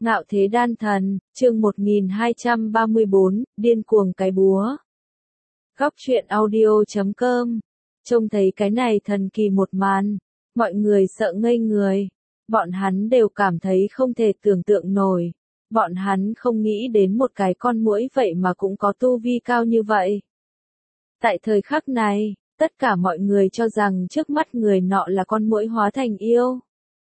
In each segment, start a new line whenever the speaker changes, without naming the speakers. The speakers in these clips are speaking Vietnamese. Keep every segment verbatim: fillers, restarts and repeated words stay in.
Ngạo thế đan thần, chương một nghìn hai trăm ba mươi bốn, điên cuồng cái búa. Góc truyện audio chấm com. Trông thấy cái này thần kỳ một màn, mọi người sợ ngây người. Bọn hắn đều cảm thấy không thể tưởng tượng nổi. Bọn hắn không nghĩ đến một cái con muỗi vậy mà cũng có tu vi cao như vậy. Tại thời khắc này, tất cả mọi người cho rằng trước mắt người nọ là con muỗi hóa thành yêu.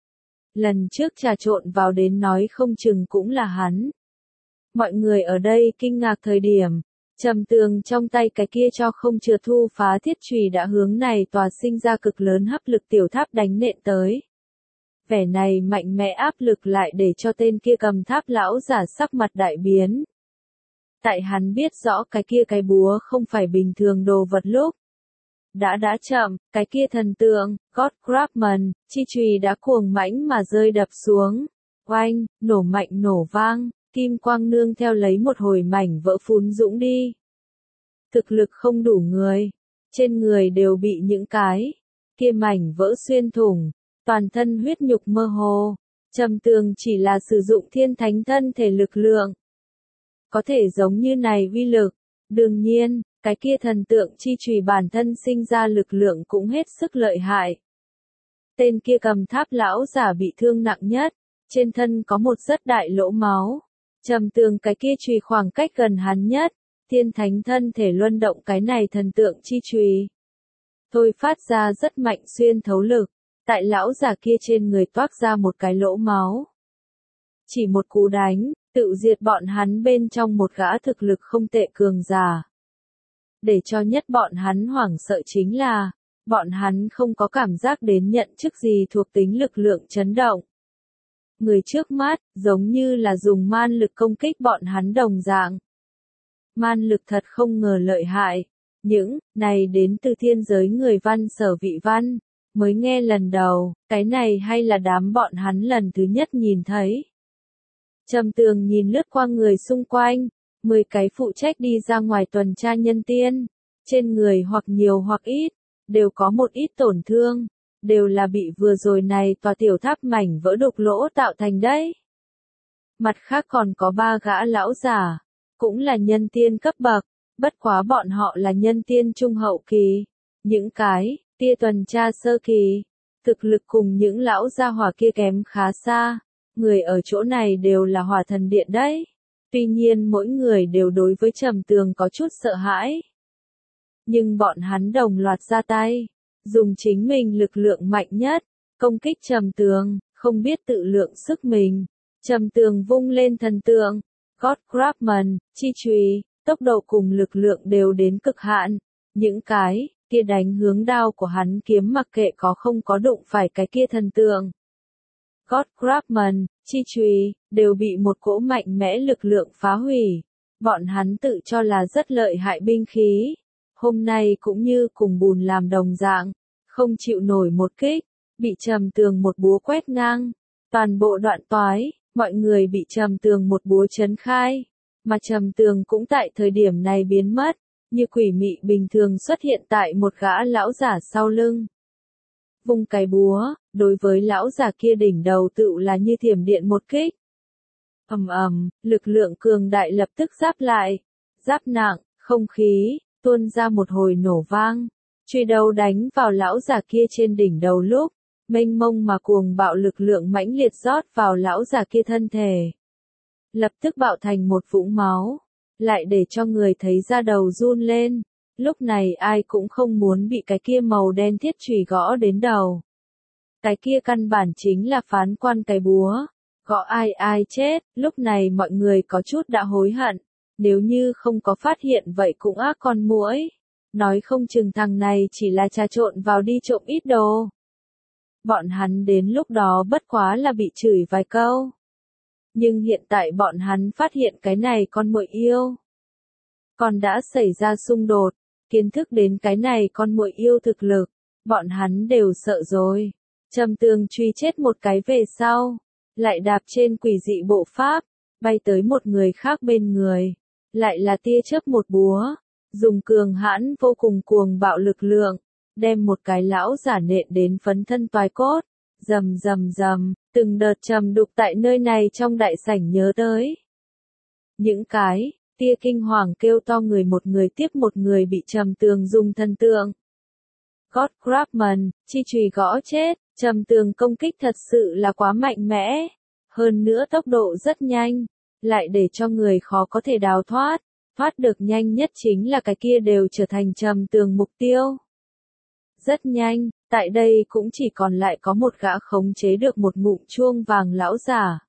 Lần trước trà trộn vào đến nói không chừng cũng là hắn. Mọi người ở đây kinh ngạc thời điểm, Trầm Tường trong tay cái kia cho không chừa thu phá thiết chùy đã hướng này tòa sinh ra cực lớn hấp lực tiểu tháp đánh nện tới. Vẻ này mạnh mẽ áp lực lại để cho tên kia cầm tháp lão giả sắc mặt đại biến. Tại hắn biết rõ cái kia cái búa không phải bình thường đồ vật lúc. Đã đã chậm, cái kia thần tượng, God Craftsman, chi chùy đã cuồng mãnh mà rơi đập xuống. Oanh, nổ mạnh nổ vang, kim quang nương theo lấy một hồi mảnh vỡ phún dũng đi. Thực lực không đủ người, trên người đều bị những cái kia mảnh vỡ xuyên thủng, toàn thân huyết nhục mơ hồ. Trầm Tường chỉ là sử dụng thiên thánh thân thể lực lượng. Có thể giống như này uy lực, đương nhiên. Cái kia thần tượng chi chùy bản thân sinh ra lực lượng cũng hết sức lợi hại. Tên kia cầm tháp lão giả bị thương nặng nhất, trên thân có một rất đại lỗ máu. Trầm Tường cái kia chùy khoảng cách gần hắn nhất, thiên thánh thân thể luân động cái này thần tượng chi chùy. Thôi phát ra rất mạnh xuyên thấu lực, tại lão giả kia trên người toát ra một cái lỗ máu. Chỉ một cú đánh, tự diệt bọn hắn bên trong một gã thực lực không tệ cường giả. Để cho nhất bọn hắn hoảng sợ chính là, bọn hắn không có cảm giác đến nhận chức gì thuộc tính lực lượng chấn động. Người trước mắt, giống như là dùng man lực công kích bọn hắn đồng dạng. Man lực thật không ngờ lợi hại, những, này đến từ thiên giới người văn Sở Vị Văn, mới nghe lần đầu, cái này hay là đám bọn hắn lần thứ nhất nhìn thấy. Trầm Tường nhìn lướt qua người xung quanh. Mười cái phụ trách đi ra ngoài tuần tra nhân tiên, trên người hoặc nhiều hoặc ít, đều có một ít tổn thương, đều là bị vừa rồi này tòa tiểu tháp mảnh vỡ đục lỗ tạo thành đấy. Mặt khác còn có ba gã lão giả, cũng là nhân tiên cấp bậc, bất quá bọn họ là nhân tiên trung hậu kỳ, những cái, tia tuần tra sơ kỳ, thực lực cùng những lão gia hỏa kia kém khá xa, người ở chỗ này đều là hỏa thần điện đấy. Tuy nhiên mỗi người đều đối với Trầm Tường có chút sợ hãi. Nhưng bọn hắn đồng loạt ra tay, dùng chính mình lực lượng mạnh nhất, công kích Trầm Tường, không biết tự lượng sức mình. Trầm Tường vung lên thần tượng, God Craftsman, chi chùy, tốc độ cùng lực lượng đều đến cực hạn. Những cái kia đánh hướng đao của hắn kiếm mặc kệ có không có đụng phải cái kia thần tượng. God Craftsman, chi chùy, đều bị một cỗ mạnh mẽ lực lượng phá hủy. Bọn hắn tự cho là rất lợi hại binh khí. Hôm nay cũng như cùng bùn làm đồng dạng, không chịu nổi một kích, bị Trầm Tường một búa quét ngang. Toàn bộ đoạn toái, mọi người bị Trầm Tường một búa chấn khai. Mà Trầm Tường cũng tại thời điểm này biến mất, như quỷ mị bình thường xuất hiện tại một gã lão giả sau lưng. Vung cái búa, đối với lão già kia đỉnh đầu tựu là như thiểm điện một kích. Ầm ầm, lực lượng cường đại lập tức giáp lại, giáp nặng, không khí, tuôn ra một hồi nổ vang. Chùy đầu đánh vào lão già kia trên đỉnh đầu lúc, mênh mông mà cuồng bạo lực lượng mãnh liệt rót vào lão già kia thân thể. Lập tức bạo thành một vũng máu, lại để cho người thấy da đầu run lên. Lúc này ai cũng không muốn bị cái kia màu đen thiết chùy gõ đến đầu. Cái kia căn bản chính là phán quan cái búa. Gõ ai ai chết, lúc này mọi người có chút đã hối hận. Nếu như không có phát hiện vậy cũng ác con muỗi. Nói không chừng thằng này chỉ là trà trộn vào đi trộm ít đồ. Bọn hắn đến lúc đó bất quá là bị chửi vài câu. Nhưng hiện tại bọn hắn phát hiện cái này con muội yêu. Còn đã xảy ra xung đột. Kiến thức đến cái này con muội yêu thực lực, bọn hắn đều sợ rồi. Trầm Tường truy chết một cái về sau, lại đạp trên quỷ dị bộ pháp, bay tới một người khác bên người, lại là tia chớp một búa, dùng cường hãn vô cùng cuồng bạo lực lượng, đem một cái lão giả nện đến phấn thân toái cốt, Rầm rầm rầm, từng đợt trầm đục tại nơi này trong đại sảnh nhớ tới. Những cái tia kinh hoàng kêu to người một người tiếp một người bị Trầm Tường dùng thần tượng God Craftsman chi chùy gõ chết. Trầm Tường công kích thật sự là quá mạnh mẽ, hơn nữa tốc độ rất nhanh, lại để cho người khó có thể đào thoát. Thoát được nhanh nhất chính là cái kia đều trở thành Trầm Tường mục tiêu. Rất nhanh, tại đây cũng chỉ còn lại có một gã khống chế được một ngụm chuông vàng lão giả.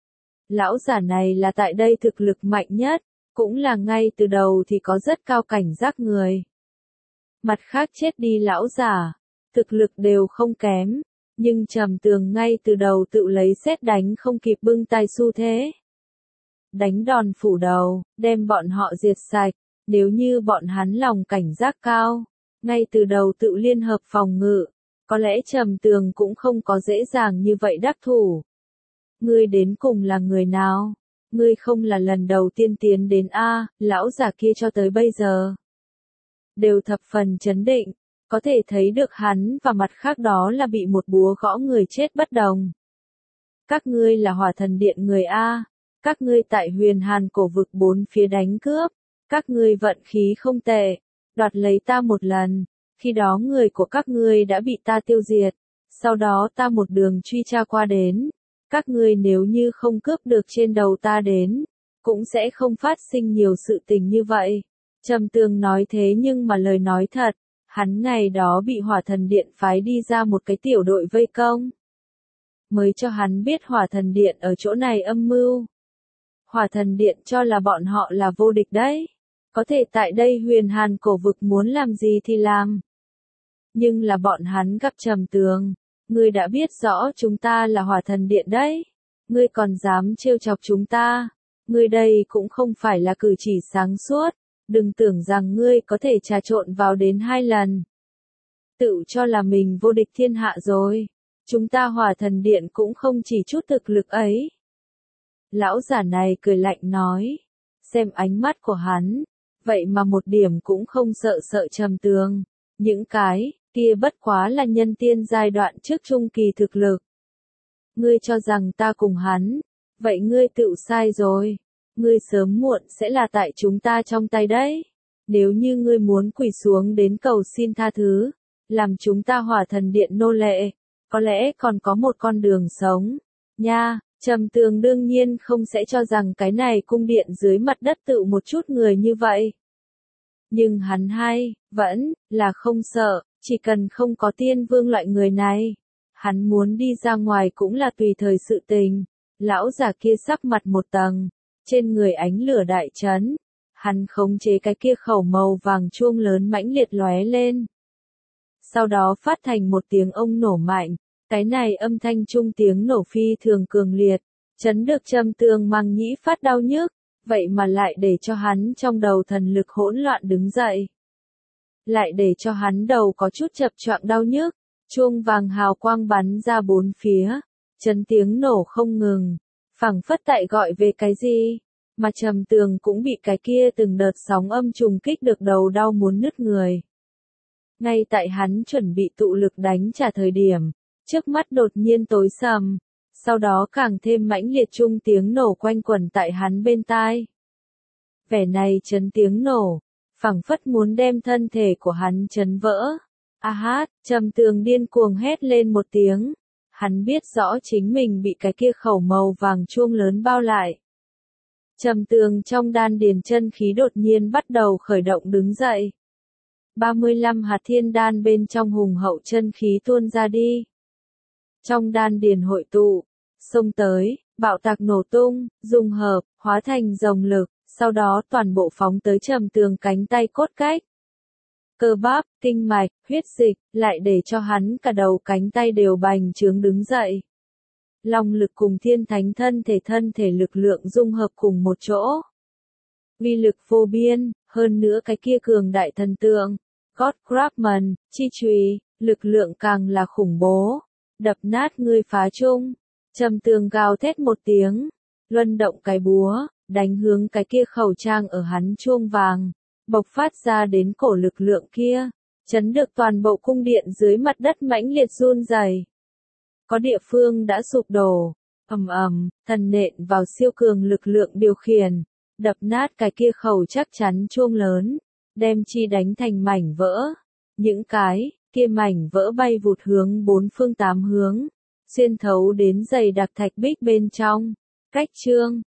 Lão giả này là tại đây thực lực mạnh nhất, cũng là ngay từ đầu thì có rất cao cảnh giác người. Mặt khác chết đi lão giả, thực lực đều không kém, nhưng Trầm Tường ngay từ đầu tự lấy sét đánh không kịp bưng tay xu thế. Đánh đòn phủ đầu, đem bọn họ diệt sạch, nếu như bọn hắn lòng cảnh giác cao, ngay từ đầu tự liên hợp phòng ngự, có lẽ Trầm Tường cũng không có dễ dàng như vậy đắc thủ. Ngươi đến cùng là người nào? Ngươi không là lần đầu tiên tiến đến A, lão giả kia cho tới bây giờ. Đều thập phần chấn định, có thể thấy được hắn và mặt khác đó là bị một búa gõ người chết bất đồng. Các ngươi là Hỏa Thần Điện người A, các ngươi tại Huyền Hàn cổ vực bốn phía đánh cướp, các ngươi vận khí không tệ, đoạt lấy ta một lần, khi đó người của các ngươi đã bị ta tiêu diệt, sau đó ta một đường truy tra qua đến. Các ngươi nếu như không cướp được trên đầu ta đến, cũng sẽ không phát sinh nhiều sự tình như vậy. Trầm Tường nói thế nhưng mà lời nói thật, hắn ngày đó bị Hỏa Thần Điện phái đi ra một cái tiểu đội vây công. Mới cho hắn biết Hỏa Thần Điện ở chỗ này âm mưu. Hỏa Thần Điện cho là bọn họ là vô địch đấy. Có thể tại đây Huyền Hàn cổ vực muốn làm gì thì làm. Nhưng là bọn hắn gặp Trầm Tường. Ngươi đã biết rõ chúng ta là Hỏa Thần Điện đấy. Ngươi còn dám trêu chọc chúng ta. Ngươi đây cũng không phải là cử chỉ sáng suốt. Đừng tưởng rằng ngươi có thể trà trộn vào đến hai lần. Tự cho là mình vô địch thiên hạ rồi. Chúng ta Hỏa Thần Điện cũng không chỉ chút thực lực ấy. Lão giả này cười lạnh nói. Xem ánh mắt của hắn. Vậy mà một điểm cũng không sợ sợ Trầm Tường. Những cái kia bất quá là nhân tiên giai đoạn trước trung kỳ thực lực. Ngươi cho rằng ta cùng hắn, vậy ngươi tự sai rồi. Ngươi sớm muộn sẽ là tại chúng ta trong tay đấy. Nếu như ngươi muốn quỳ xuống đến cầu xin tha thứ, làm chúng ta Hỏa Thần Điện nô lệ, có lẽ còn có một con đường sống. Nha, Trầm Tường đương nhiên không sẽ cho rằng cái này cung điện dưới mặt đất tự một chút người như vậy. Nhưng hắn hay, vẫn, là không sợ, chỉ cần không có tiên vương loại người này. Hắn muốn đi ra ngoài cũng là tùy thời sự tình. Lão già kia sắc mặt một tầng, trên người ánh lửa đại chấn. Hắn khống chế cái kia khẩu màu vàng chuông lớn mãnh liệt lóe lên. Sau đó phát thành một tiếng ông nổ mạnh. Cái này âm thanh trung tiếng nổ phi thường cường liệt, chấn được Trầm Tường màng nhĩ phát đau nhức, vậy mà lại để cho hắn trong đầu thần lực hỗn loạn đứng dậy. Lại để cho hắn đầu có chút chập choạng đau nhức, chuông vàng hào quang bắn ra bốn phía, chấn tiếng nổ không ngừng, phảng phất tại gọi về cái gì, mà Trầm Tường cũng bị cái kia từng đợt sóng âm trùng kích được đầu đau muốn nứt người. Ngay tại hắn chuẩn bị tụ lực đánh trả thời điểm, trước mắt đột nhiên tối sầm, sau đó càng thêm mãnh liệt trung tiếng nổ quanh quẩn tại hắn bên tai. Vẻ này chấn tiếng nổ, phảng phất muốn đem thân thể của hắn chấn vỡ. A hát, Trầm Tường điên cuồng hét lên một tiếng. Hắn biết rõ chính mình bị cái kia khẩu màu vàng chuông lớn bao lại. Trầm Tường trong đan điền chân khí đột nhiên bắt đầu khởi động đứng dậy. ba mươi lăm hạt thiên đan bên trong hùng hậu chân khí tuôn ra đi. Trong đan điền hội tụ, xông tới, bạo tạc nổ tung, dung hợp, hóa thành rồng lực, sau đó toàn bộ phóng tới Trầm Tường cánh tay cốt cách. Cơ bắp, kinh mạch, huyết dịch, lại để cho hắn cả đầu cánh tay đều bành trướng đứng dậy. Long lực cùng thiên thánh thân thể thân thể lực lượng dung hợp cùng một chỗ. Uy lực vô biên, hơn nữa cái kia cường đại thần tượng, God Craftsman, chi chùy, lực lượng càng là khủng bố. Đập nát ngươi phá trung. Trầm Tường gào thét một tiếng, luân động cái búa, đánh hướng cái kia khẩu trang ở hắn chuông vàng, bộc phát ra đến cổ lực lượng kia, chấn được toàn bộ cung điện dưới mặt đất mãnh liệt run rẩy. có địa phương đã sụp đổ. Ầm ầm, thần nện vào siêu cường lực lượng điều khiển, đập nát cái kia khẩu chắc chắn chuông lớn, đem chi đánh thành mảnh vỡ. Những cái kia mảnh vỡ bay vụt hướng bốn phương tám hướng, xuyên thấu đến dày đặc thạch bích bên trong. Cách chương